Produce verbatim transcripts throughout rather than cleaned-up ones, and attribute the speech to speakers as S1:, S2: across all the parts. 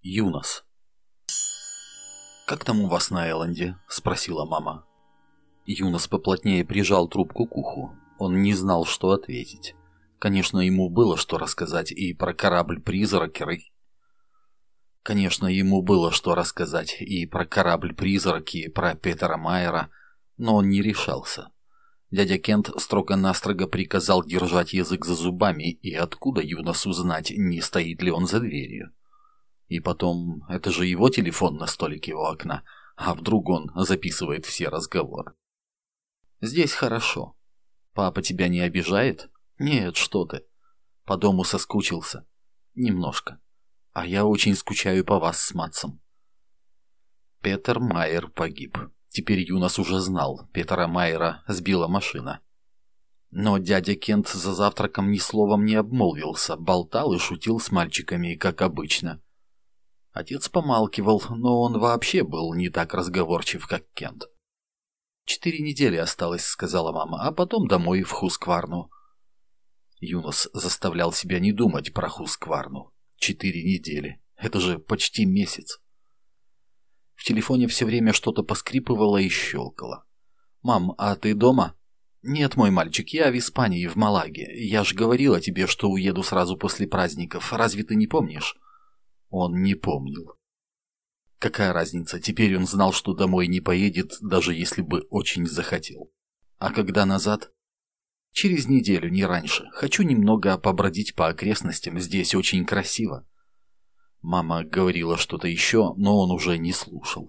S1: Юнос. «Как там у вас на Элленде?» – спросила мама. Юнос поплотнее прижал трубку к уху. Он не знал, что ответить. Конечно, ему было что рассказать и про корабль-призрак, и... Конечно, ему было что рассказать и про корабль-призрак, и про Петера Майера, но он не решался. Дядя Кент строго-настрого приказал держать язык за зубами, и откуда Юносу знать, не стоит ли он за дверью. И потом, это же его телефон на столике у окна, а вдруг он записывает все разговоры. «Здесь хорошо. Папа тебя не обижает?» «Нет, что ты. По дому соскучился. Немножко. А я очень скучаю по вас с Матсом». Петер Майер погиб. Теперь Юнос уже знал, Петера Майера сбила машина. Но дядя Кент за завтраком ни словом не обмолвился, болтал и шутил с мальчиками, как обычно. Отец помалкивал, но он вообще был не так разговорчив, как Кент. «Четыре недели осталось», — сказала мама, — «а потом домой в Хускварну». Юнос заставлял себя не думать про Хускварну. Четыре недели. Это же почти месяц. В телефоне все время что-то поскрипывало и щелкало. «Мам, а ты дома?» «Нет, мой мальчик, я в Испании, в Малаге. Я же говорила тебе, что уеду сразу после праздников. Разве ты не помнишь?» Он не помнил. Какая разница, теперь он знал, что домой не поедет, даже если бы очень захотел. А когда назад? Через неделю, не раньше. Хочу немного побродить по окрестностям, здесь очень красиво. Мама говорила что-то еще, но он уже не слушал.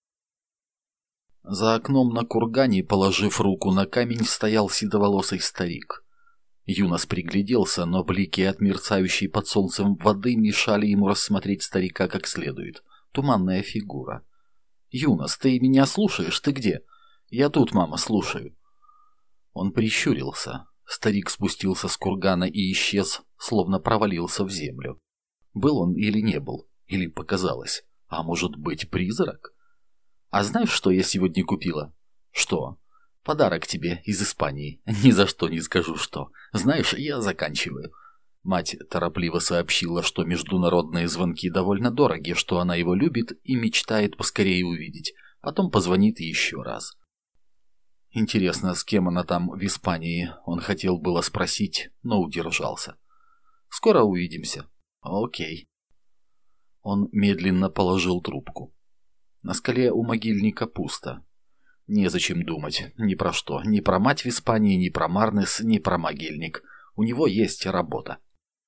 S1: За окном на кургане, положив руку на камень, стоял седоволосый старик. Юнос пригляделся, но блики от мерцающей под солнцем воды мешали ему рассмотреть старика как следует. Туманная фигура. «Юнос, ты меня слушаешь? Ты где?» «Я тут, мама, слушаю». Он прищурился. Старик спустился с кургана и исчез, словно провалился в землю. Был он или не был? Или показалось? А может быть, призрак? «А знаешь, что я сегодня купила?» «Что?» «Подарок тебе из Испании. Ни за что не скажу, что. Знаешь, я заканчиваю». Мать торопливо сообщила, что международные звонки довольно дороги, что она его любит и мечтает поскорее увидеть. Потом позвонит еще раз. Интересно, с кем она там в Испании? Он хотел было спросить, но удержался. «Скоро увидимся». «Окей». Он медленно положил трубку. На скале у могильника пусто. Незачем думать ни про что, ни про мать в Испании, ни про Марнес, ни про могильник. У него есть работа.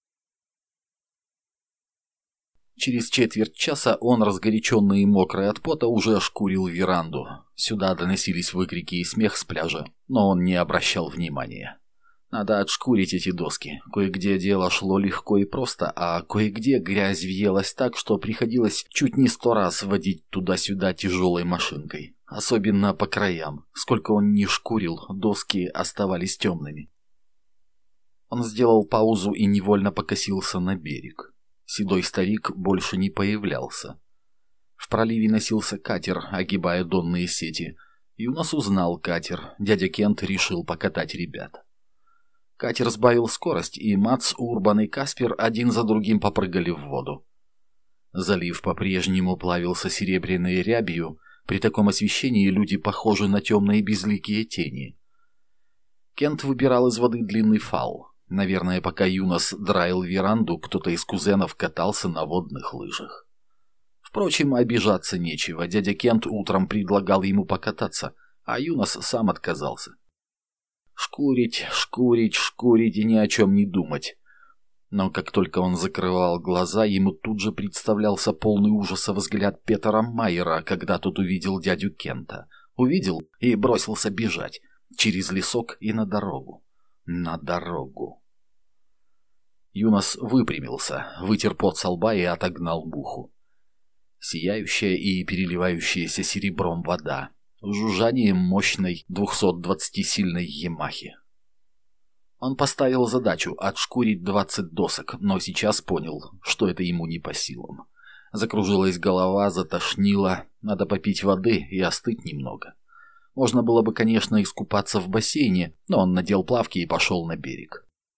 S1: Через четверть часа он, разгоряченный и мокрый от пота, уже ошкурил веранду. Сюда доносились выкрики и смех с пляжа, но он не обращал внимания. Надо отшкурить эти доски. Кое-где дело шло легко и просто, а кое-где грязь въелась так, что приходилось чуть не сто раз водить туда-сюда тяжелой машинкой. Особенно по краям. Сколько он ни шкурил, доски оставались темными. Он сделал паузу и невольно покосился на берег. Седой старик больше не появлялся. В проливе носился катер, огибая донные сети. Юнос узнал катер. Дядя Кент решил покатать ребят. Катер сбавил скорость, и Матс, Урбан и Каспер один за другим попрыгали в воду. Залив по-прежнему плавился серебряной рябью. При таком освещении люди похожи на темные безликие тени. Кент выбирал из воды длинный фал. Наверное, пока Юнос драил веранду, кто-то из кузенов катался на водных лыжах. Впрочем, обижаться нечего. Дядя Кент утром предлагал ему покататься, а Юнос сам отказался. Шкурить, шкурить, шкурить и ни о чем не думать. Но как только он закрывал глаза, ему тут же представлялся полный ужаса взгляд Петера Майера, когда тот увидел дядю Кента. Увидел и бросился бежать. Через лесок и на дорогу. На дорогу. Юнос выпрямился, вытер пот со лба и отогнал муху. Сияющая и переливающаяся серебром вода. Жужжанием мощной двухсотдвадцатисильной Ямахи. Он поставил задачу отшкурить двадцать досок, но сейчас понял, что это ему не по силам. Закружилась голова, затошнило, надо попить воды и остыть немного. Можно было бы, конечно, искупаться в бассейне, но он надел плавки и пошел на берег.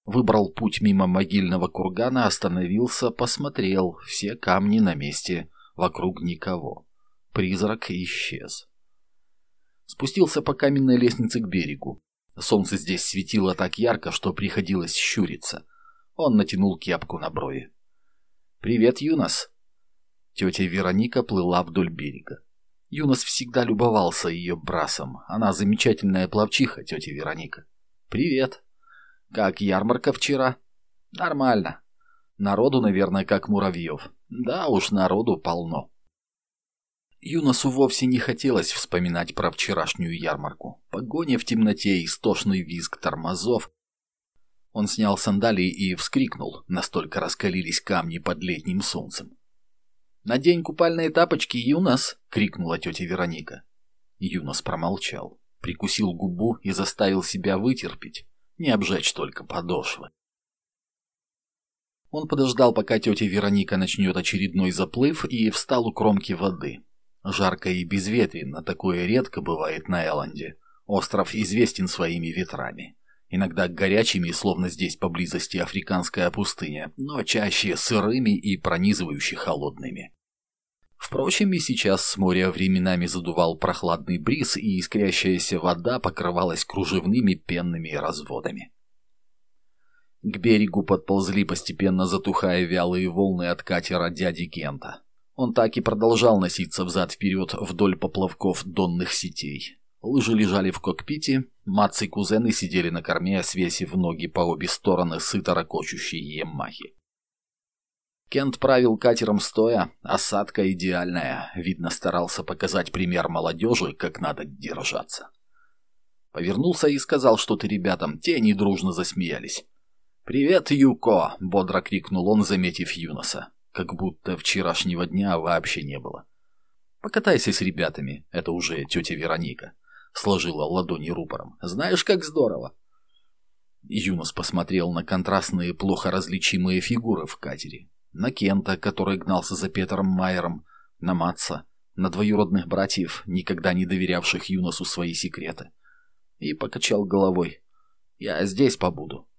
S1: Выбрал путь мимо могильного кургана, остановился, посмотрел. Все камни на месте, вокруг никого. Призрак исчез. Спустился по каменной лестнице к берегу. Солнце здесь светило так ярко, что приходилось щуриться. Он натянул кепку на брови. «Привет, Юнос!» Тетя Вероника плыла вдоль берега. Юнос всегда любовался ее брасом. Она замечательная пловчиха, тетя Вероника. «Привет!» «Как ярмарка вчера?» «Нормально. Народу, наверное, как муравьев. Да уж, народу полно». Юносу вовсе не хотелось вспоминать про вчерашнюю ярмарку. Погоня в темноте, истошный визг тормозов. Он снял сандалии и вскрикнул, настолько раскалились камни под летним солнцем. «Надень купальные тапочки, Юнос!» — крикнула тетя Вероника. Юнос промолчал, прикусил губу и заставил себя вытерпеть, не обжечь только подошвы. Он подождал, пока тетя Вероника начнет очередной заплыв, и встал у кромки воды. Жарко и безветренно, такое редко бывает на Эланде. Остров известен своими ветрами. Иногда горячими, словно здесь поблизости африканская пустыня, но чаще сырыми и пронизывающе холодными. Впрочем, и сейчас с моря временами задувал прохладный бриз, и искрящаяся вода покрывалась кружевными пенными разводами. К берегу подползли, постепенно затухая, вялые волны от катера дяди Кента. Он так и продолжал носиться взад-вперед вдоль поплавков донных сетей. Лыжи лежали в кокпите, Мац и кузены сидели на корме, свесив ноги по обе стороны сыто ракочущей Ямахи. Кент правил катером стоя, осадка идеальная, видно, старался показать пример молодежи, как надо держаться. Повернулся и сказал что-то ребятам, те недружно засмеялись. «Привет, Юко!» — бодро крикнул он, заметив Юноса. Как будто вчерашнего дня вообще не было. «Покатайся с ребятами», — это уже тетя Вероника. Сложила ладони рупором. «Знаешь, как здорово!» Юнос посмотрел на контрастные, плохо различимые фигуры в катере. На Кента, который гнался за Петером Майером, на Матса, на двоюродных братьев, никогда не доверявших Юносу свои секреты. И покачал головой. «Я здесь побуду».